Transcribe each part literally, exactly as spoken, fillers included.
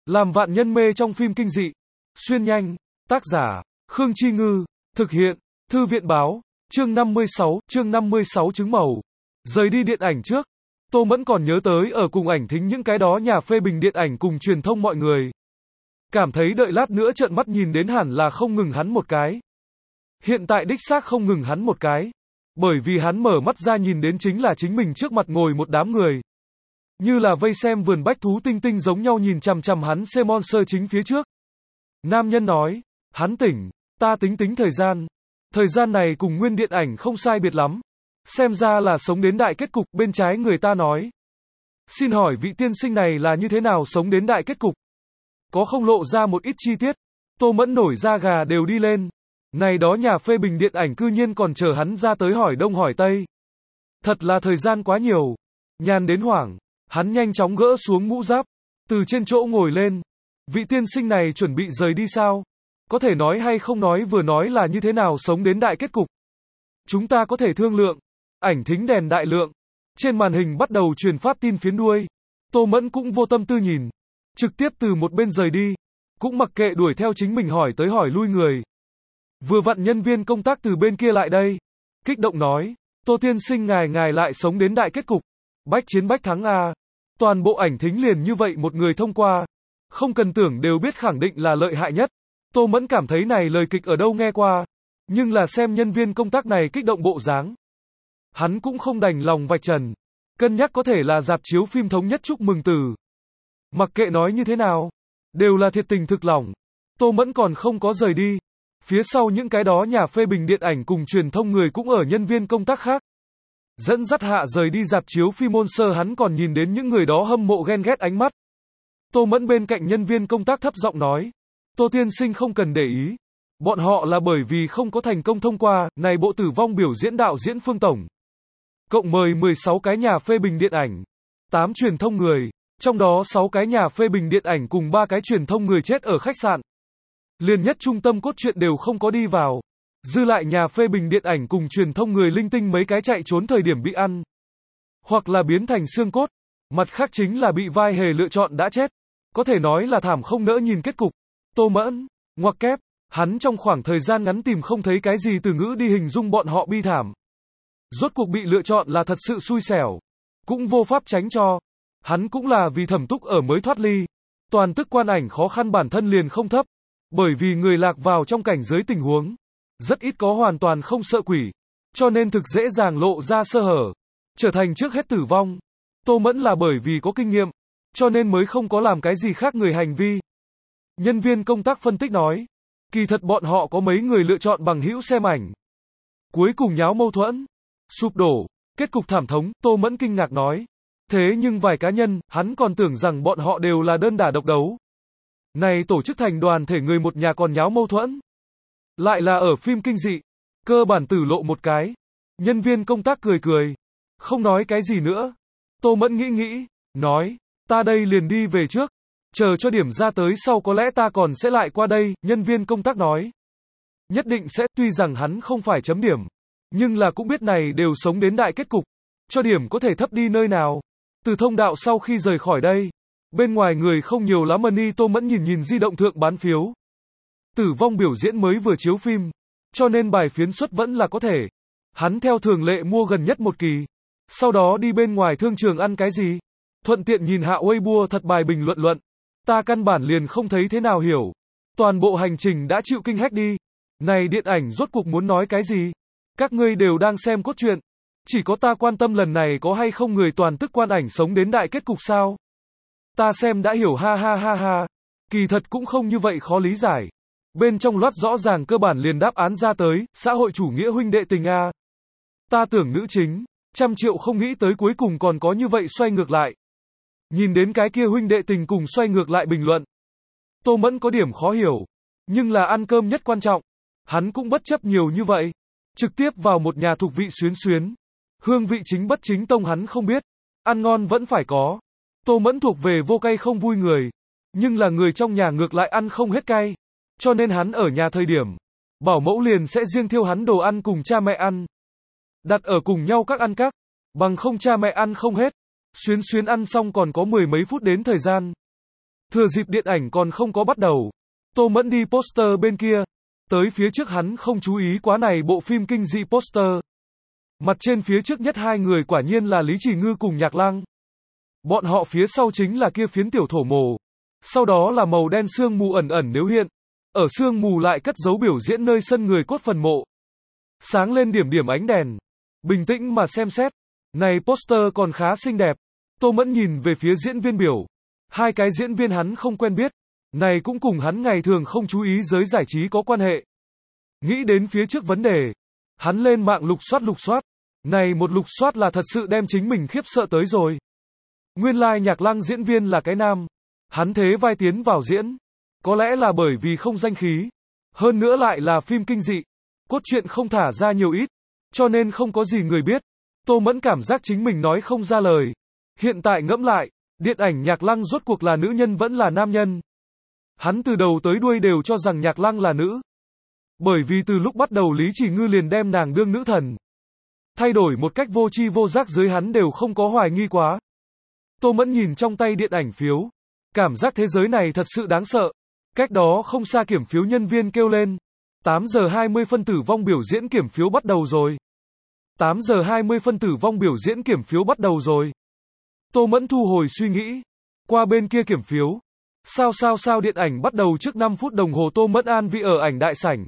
Làm vạn nhân mê trong phim kinh dị. Xuyên nhanh. Tác giả, Khương Chi Ngư. Thực hiện, Thư viện Báo. Chương năm mươi sáu, chương năm mươi sáu trứng màu. Rời đi điện ảnh trước. Tô Mẫn còn nhớ tới ở cùng ảnh thính những cái đó nhà phê bình điện ảnh cùng truyền thông mọi người. Cảm thấy đợi lát nữa trợn mắt nhìn đến hẳn là không ngừng hắn một cái. Hiện tại đích xác không ngừng hắn một cái. Bởi vì hắn mở mắt ra nhìn đến chính là chính mình trước mặt ngồi một đám người. Như là vây xem vườn bách thú tinh tinh giống nhau nhìn chằm chằm hắn xe monster chính phía trước. Nam nhân nói, hắn tỉnh, ta tính tính thời gian. Thời gian này cùng nguyên điện ảnh không sai biệt lắm. Xem ra là sống đến đại kết cục, bên trái người ta nói. Xin hỏi vị tiên sinh này là như thế nào sống đến đại kết cục? Có không lộ ra một ít chi tiết? Tô Mẫn nổi da gà đều đi lên. Này đó nhà phê bình điện ảnh cư nhiên còn chờ hắn ra tới hỏi đông hỏi tây. Thật là thời gian quá nhiều. Nhàn đến hoảng, hắn nhanh chóng gỡ xuống mũ giáp, từ trên chỗ ngồi lên. Vị tiên sinh này chuẩn bị rời đi sao? Có thể nói hay không nói vừa nói là như thế nào sống đến đại kết cục. Chúng ta có thể thương lượng. Ảnh thính đèn đại lượng. Trên màn hình bắt đầu truyền phát tin phiến đuôi. Tô Mẫn cũng vô tâm tư nhìn. Trực tiếp từ một bên rời đi. Cũng mặc kệ đuổi theo chính mình hỏi tới hỏi lui người. Vừa vặn nhân viên công tác từ bên kia lại đây. Kích động nói. Tô tiên sinh ngài ngài lại sống đến đại kết cục. Bách chiến bách thắng à. Toàn bộ ảnh thính liền như vậy một người thông qua. Không cần tưởng đều biết khẳng định là lợi hại nhất. Tô Mẫn cảm thấy này lời kịch ở đâu nghe qua. Nhưng là xem nhân viên công tác này kích động bộ dáng. Hắn cũng không đành lòng vạch trần. Cân nhắc có thể là dạp chiếu phim thống nhất chúc mừng từ. Mặc kệ nói như thế nào. Đều là thiệt tình thực lòng. Tô Mẫn còn không có rời đi. Phía sau những cái đó nhà phê bình điện ảnh cùng truyền thông người cũng ở nhân viên công tác khác. Dẫn dắt hạ rời đi dạp chiếu phim Monster, hắn còn nhìn đến những người đó hâm mộ ghen ghét ánh mắt. Tô Mẫn bên cạnh nhân viên công tác thấp giọng nói. Tô tiên sinh không cần để ý. Bọn họ là bởi vì không có thành công thông qua, này bộ tử vong biểu diễn đạo diễn Phương Tổng. Cộng mời mười sáu cái nhà phê bình điện ảnh. tám truyền thông người. Trong đó sáu cái nhà phê bình điện ảnh cùng ba cái truyền thông người chết ở khách sạn. Liền nhất trung tâm cốt truyện đều không có đi vào. Dư lại nhà phê bình điện ảnh cùng truyền thông người linh tinh mấy cái chạy trốn thời điểm bị ăn. Hoặc là biến thành xương cốt. Mặt khác chính là bị vai hề lựa chọn đã chết. Có thể nói là thảm không nỡ nhìn kết cục. Tô Mẫn, ngoặc kép, hắn trong khoảng thời gian ngắn tìm không thấy cái gì từ ngữ đi hình dung bọn họ bi thảm. Rốt cuộc bị lựa chọn là thật sự xui xẻo. Cũng vô pháp tránh cho. Hắn cũng là vì thẩm túc ở mới thoát ly. Toàn tức quan ảnh khó khăn bản thân liền không thấp. Bởi vì người lạc vào trong cảnh giới tình huống. Rất ít có hoàn toàn không sợ quỷ. Cho nên thực dễ dàng lộ ra sơ hở. Trở thành trước hết tử vong. Tô Mẫn là bởi vì có kinh nghiệm. Cho nên mới không có làm cái gì khác người hành vi. Nhân viên công tác phân tích nói. Kỳ thật bọn họ có mấy người lựa chọn bằng hữu xem ảnh. Cuối cùng nháo mâu thuẫn. Sụp đổ. Kết cục thảm thống. Tô Mẫn kinh ngạc nói. Thế nhưng vài cá nhân, hắn còn tưởng rằng bọn họ đều là đơn đả độc đấu. Này tổ chức thành đoàn thể người một nhà còn nháo mâu thuẫn. Lại là ở phim kinh dị. Cơ bản tử lộ một cái. Nhân viên công tác cười cười. Không nói cái gì nữa. Tô Mẫn nghĩ nghĩ. Nói. Ta đây liền đi về trước. Chờ cho điểm ra tới sau có lẽ ta còn sẽ lại qua đây. Nhân viên công tác nói. Nhất định sẽ, tuy rằng hắn không phải chấm điểm. Nhưng là cũng biết này đều sống đến đại kết cục. Cho điểm có thể thấp đi nơi nào. Từ thông đạo sau khi rời khỏi đây. Bên ngoài người không nhiều lắm money. Tô Mẫn nhìn nhìn di động thượng bán phiếu. Tử vong biểu diễn mới vừa chiếu phim. Cho nên bài phiến suất vẫn là có thể. Hắn theo thường lệ mua gần nhất một kỳ. Sau đó đi bên ngoài thương trường ăn cái gì. Thuận tiện nhìn hạ Weibo thật bài bình luận luận. Ta căn bản liền không thấy thế nào hiểu. Toàn bộ hành trình đã chịu kinh hách đi. Này điện ảnh rốt cuộc muốn nói cái gì? Các ngươi đều đang xem cốt truyện. Chỉ có ta quan tâm lần này có hay không người toàn tức quan ảnh sống đến đại kết cục sao? Ta xem đã hiểu ha ha ha ha. Kỳ thật cũng không như vậy khó lý giải. Bên trong loát rõ ràng cơ bản liền đáp án ra tới, xã hội chủ nghĩa huynh đệ tình a. Ta tưởng nữ chính, trăm triệu không nghĩ tới cuối cùng còn có như vậy xoay ngược lại. Nhìn đến cái kia huynh đệ tình cùng xoay ngược lại bình luận. Tô Mẫn có điểm khó hiểu. Nhưng là ăn cơm nhất quan trọng. Hắn cũng bất chấp nhiều như vậy. Trực tiếp vào một nhà thuộc vị xuyến xuyến. Hương vị chính bất chính tông hắn không biết. Ăn ngon vẫn phải có. Tô Mẫn thuộc về vô cay không vui người. Nhưng là người trong nhà ngược lại ăn không hết cay. Cho nên hắn ở nhà thời điểm. Bảo mẫu liền sẽ riêng thiêu hắn đồ ăn cùng cha mẹ ăn. Đặt ở cùng nhau các ăn các. Bằng không cha mẹ ăn không hết. Xuyến xuyến ăn xong còn có mười mấy phút đến thời gian. Thừa dịp điện ảnh còn không có bắt đầu, Tô Mẫn đi poster bên kia, tới phía trước hắn không chú ý quá này bộ phim kinh dị poster. Mặt trên phía trước nhất hai người quả nhiên là Lý Chỉ Ngư cùng Nhạc Lăng. Bọn họ phía sau chính là kia phiến tiểu thổ mồ. Sau đó là màu đen sương mù ẩn ẩn nếu hiện. Ở sương mù lại cất dấu biểu diễn nơi sân người cốt phần mộ. Sáng lên điểm điểm ánh đèn. Bình tĩnh mà xem xét. Này poster còn khá xinh đẹp. Tô Mẫn nhìn về phía diễn viên biểu. Hai cái diễn viên hắn không quen biết. Này cũng cùng hắn ngày thường không chú ý giới giải trí có quan hệ. Nghĩ đến phía trước vấn đề. Hắn lên mạng lục soát lục soát. Này một lục soát là thật sự đem chính mình khiếp sợ tới rồi. Nguyên lai like Nhạc Lăng diễn viên là cái nam. Hắn thế vai tiến vào diễn. Có lẽ là bởi vì không danh khí. Hơn nữa lại là phim kinh dị. Cốt truyện không thả ra nhiều ít. Cho nên không có gì người biết. Tô Mẫn cảm giác chính mình nói không ra lời. Hiện tại ngẫm lại. Điện ảnh Nhạc Lăng rốt cuộc là nữ nhân vẫn là nam nhân. Hắn từ đầu tới đuôi đều cho rằng Nhạc Lăng là nữ. Bởi vì từ lúc bắt đầu Lý Chỉ Ngư liền đem nàng đương nữ thần. Thay đổi một cách vô tri vô giác dưới hắn đều không có hoài nghi quá. Tô Mẫn nhìn trong tay điện ảnh phiếu. Cảm giác thế giới này thật sự đáng sợ. Cách đó không xa kiểm phiếu nhân viên kêu lên. tám giờ hai mươi phân tử vong biểu diễn kiểm phiếu bắt đầu rồi. tám giờ hai mươi phân tử vong biểu diễn kiểm phiếu bắt đầu rồi. Tô Mẫn thu hồi suy nghĩ. Qua bên kia kiểm phiếu. Sao sao sao điện ảnh bắt đầu trước năm phút đồng hồ. Tô Mẫn an vị ở ảnh đại sảnh.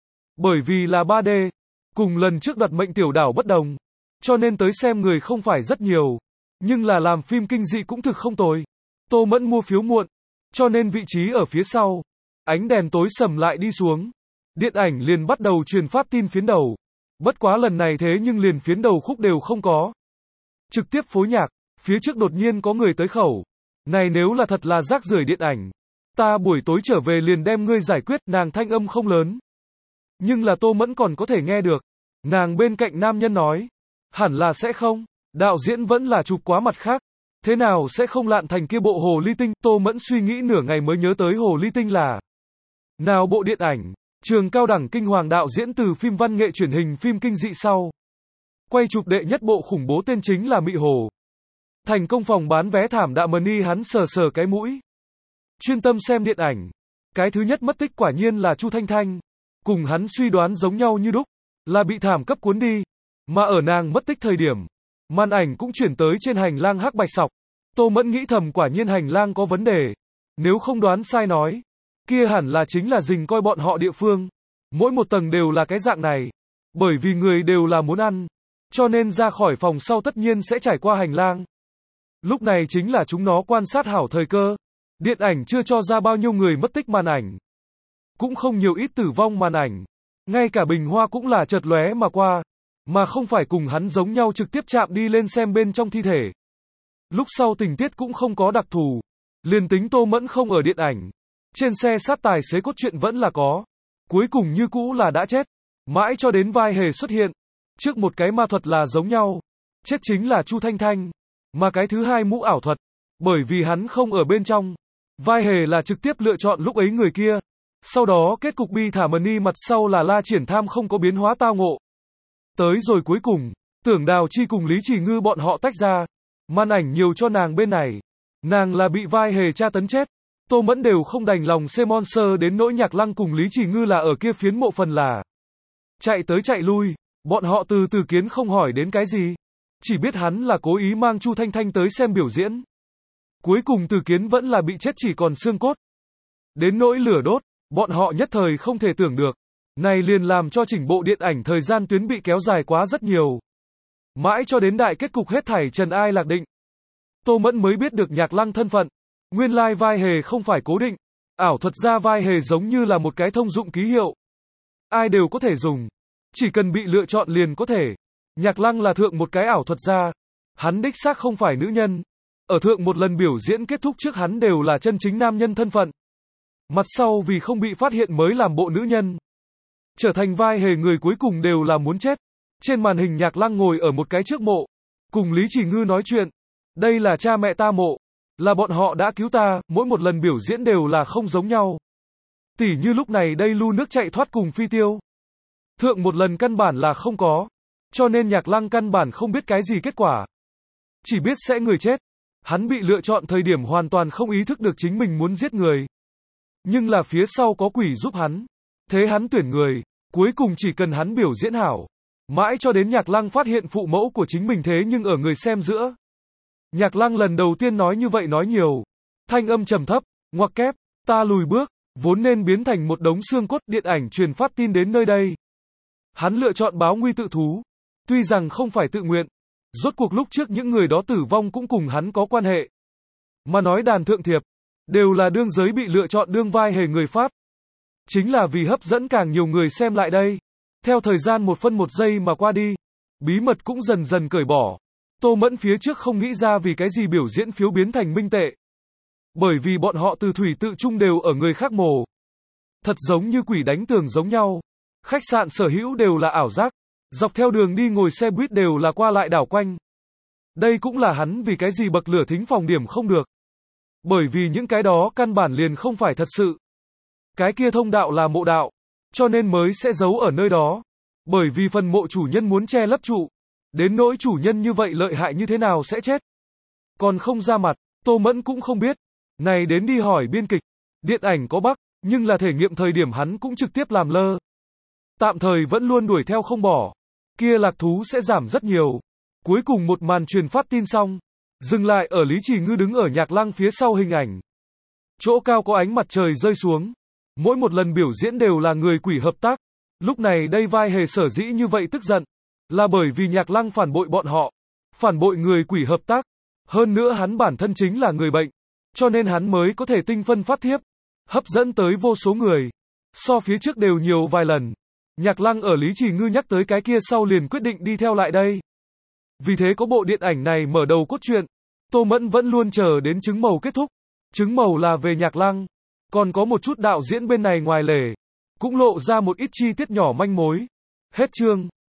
Bởi vì là ba D. Cùng lần trước đoạt mệnh tiểu đảo bất đồng. Cho nên tới xem người không phải rất nhiều. Nhưng là làm phim kinh dị cũng thực không tồi. Tô Mẫn mua phiếu muộn. Cho nên vị trí ở phía sau. Ánh đèn tối sầm lại đi xuống. Điện ảnh liền bắt đầu truyền phát tin phiến đầu. Bất quá lần này thế nhưng liền phiến đầu khúc đều không có. Trực tiếp phối nhạc. Phía trước đột nhiên có người tới khẩu. Này nếu là thật là rác rưởi điện ảnh. Ta buổi tối trở về liền đem ngươi giải quyết. Nàng thanh âm không lớn. Nhưng là Tô Mẫn còn có thể nghe được. Nàng bên cạnh nam nhân nói. Hẳn là sẽ không. Đạo diễn vẫn là chụp quá mặt khác. Thế nào sẽ không lạn thành kia bộ Hồ Ly Tinh. Tô Mẫn suy nghĩ nửa ngày mới nhớ tới Hồ Ly Tinh là nào bộ điện ảnh. Trường cao đẳng kinh hoàng đạo diễn từ phim văn nghệ truyền hình phim kinh dị sau. Quay chụp đệ nhất bộ khủng bố tên chính là Mị Hồ. Thành công phòng bán vé thảm đạm money hắn sờ sờ cái mũi. Chuyên tâm xem điện ảnh. Cái thứ nhất mất tích quả nhiên là Chu Thanh Thanh. Cùng hắn suy đoán giống nhau như đúc. Là bị thảm cấp cuốn đi. Mà ở nàng mất tích thời điểm. Màn ảnh cũng chuyển tới trên hành lang hắc bạch sọc. Tô Mẫn nghĩ thầm quả nhiên hành lang có vấn đề. Nếu không đoán sai nói. Kia hẳn là chính là dình coi bọn họ địa phương. Mỗi một tầng đều là cái dạng này. Bởi vì người đều là muốn ăn. Cho nên ra khỏi phòng sau tất nhiên sẽ trải qua hành lang. Lúc này chính là chúng nó quan sát hảo thời cơ. Điện ảnh chưa cho ra bao nhiêu người mất tích màn ảnh. Cũng không nhiều ít tử vong màn ảnh. Ngay cả bình hoa cũng là chợt lóe mà qua. Mà không phải cùng hắn giống nhau trực tiếp chạm đi lên xem bên trong thi thể. Lúc sau tình tiết cũng không có đặc thù. Liền tính Tô Mẫn không ở điện ảnh. Trên xe sát tài xế cốt truyện vẫn là có. Cuối cùng như cũ là đã chết. Mãi cho đến vai hề xuất hiện. Trước một cái ma thuật là giống nhau. Chết chính là Chu Thanh Thanh. Mà cái thứ hai mũ ảo thuật. Bởi vì hắn không ở bên trong. Vai hề là trực tiếp lựa chọn lúc ấy người kia. Sau đó kết cục bi thả mần ni mặt sau là La Triển Tham không có biến hóa tao ngộ. Tới rồi cuối cùng. Tưởng Đào Chi cùng Lý Chỉ Ngư bọn họ tách ra. Màn ảnh nhiều cho nàng bên này. Nàng là bị vai hề tra tấn chết. Tô Mẫn đều không đành lòng xem monster đến nỗi Nhạc Lăng cùng Lý Chỉ Ngư là ở kia phiến mộ phần là. Chạy tới chạy lui. Bọn họ từ từ kiến không hỏi đến cái gì. Chỉ biết hắn là cố ý mang Chu Thanh Thanh tới xem biểu diễn. Cuối cùng Từ Kiến vẫn là bị chết chỉ còn xương cốt. Đến nỗi lửa đốt, bọn họ nhất thời không thể tưởng được. Này liền làm cho chỉnh bộ điện ảnh thời gian tuyến bị kéo dài quá rất nhiều. Mãi cho đến đại kết cục hết thảy trần ai lạc định. Tô Mẫn mới biết được Nhạc Lăng thân phận. Nguyên lai vai hề không phải cố định. Ảo thuật ra vai hề giống như là một cái thông dụng ký hiệu. Ai đều có thể dùng. Chỉ cần bị lựa chọn liền có thể. Nhạc Lăng là thượng một cái ảo thuật gia. Hắn đích xác không phải nữ nhân. Ở thượng một lần biểu diễn kết thúc trước hắn đều là chân chính nam nhân thân phận. Mặt sau vì không bị phát hiện mới làm bộ nữ nhân. Trở thành vai hề người cuối cùng đều là muốn chết. Trên màn hình Nhạc Lăng ngồi ở một cái trước mộ. Cùng Lý Chỉ Ngư nói chuyện. Đây là cha mẹ ta mộ. Là bọn họ đã cứu ta, mỗi một lần biểu diễn đều là không giống nhau. Tỉ như lúc này đây lu nước chạy thoát cùng Phi Tiêu. Thượng một lần căn bản là không có. Cho nên Nhạc Lăng căn bản không biết cái gì kết quả. Chỉ biết sẽ người chết. Hắn bị lựa chọn thời điểm hoàn toàn không ý thức được chính mình muốn giết người. Nhưng là phía sau có quỷ giúp hắn. Thế hắn tuyển người, cuối cùng chỉ cần hắn biểu diễn hảo. Mãi cho đến Nhạc Lăng phát hiện phụ mẫu của chính mình thế nhưng ở người xem giữa. Nhạc Lăng lần đầu tiên nói như vậy nói nhiều. Thanh âm trầm thấp, ngoặc kép, ta lùi bước, vốn nên biến thành một đống xương cốt. Điện ảnh truyền phát tin đến nơi đây. Hắn lựa chọn báo nguy tự thú. Tuy rằng không phải tự nguyện. Rốt cuộc lúc trước những người đó tử vong cũng cùng hắn có quan hệ. Mà nói đàn thượng thiệp, đều là đương giới bị lựa chọn đương vai hề người phát. Chính là vì hấp dẫn càng nhiều người xem lại đây. Theo thời gian một phân một giây mà qua đi, bí mật cũng dần dần cởi bỏ. Tô Mẫn phía trước không nghĩ ra vì cái gì biểu diễn phiếu biến thành minh tệ. Bởi vì bọn họ từ thủy tự trung đều ở người khác mồ. Thật giống như quỷ đánh tường giống nhau. Khách sạn sở hữu đều là ảo giác. Dọc theo đường đi ngồi xe buýt đều là qua lại đảo quanh. Đây cũng là hắn vì cái gì bậc lửa thính phòng điểm không được. Bởi vì những cái đó căn bản liền không phải thật sự. Cái kia thông đạo là mộ đạo, cho nên mới sẽ giấu ở nơi đó. Bởi vì phần mộ chủ nhân muốn che lấp trụ. Đến nỗi chủ nhân như vậy lợi hại như thế nào sẽ chết. Còn không ra mặt, Tô Mẫn cũng không biết. Này đến đi hỏi biên kịch. Điện ảnh có bắc, nhưng là thể nghiệm thời điểm hắn cũng trực tiếp làm lơ. Tạm thời vẫn luôn đuổi theo không bỏ. Kia lạc thú sẽ giảm rất nhiều. Cuối cùng một màn truyền phát tin xong. Dừng lại ở Lý Trì Ngư đứng ở Nhạc Lăng phía sau hình ảnh. Chỗ cao có ánh mặt trời rơi xuống. Mỗi một lần biểu diễn đều là người quỷ hợp tác. Lúc này đây vai hề sở dĩ như vậy tức giận. Là bởi vì Nhạc Lăng phản bội bọn họ. Phản bội người quỷ hợp tác. Hơn nữa hắn bản thân chính là người bệnh. Cho nên hắn mới có thể tinh phân phát thiếp. Hấp dẫn tới vô số người. So phía trước đều nhiều vài lần. Nhạc Lăng ở Lý Trì Ngư nhắc tới cái kia sau liền quyết định đi theo lại đây. Vì thế có bộ điện ảnh này mở đầu cốt truyện. Tô Mẫn vẫn luôn chờ đến trứng màu kết thúc. Trứng màu là về Nhạc Lăng. Còn có một chút đạo diễn bên này ngoài lề. Cũng lộ ra một ít chi tiết nhỏ manh mối. Hết chương.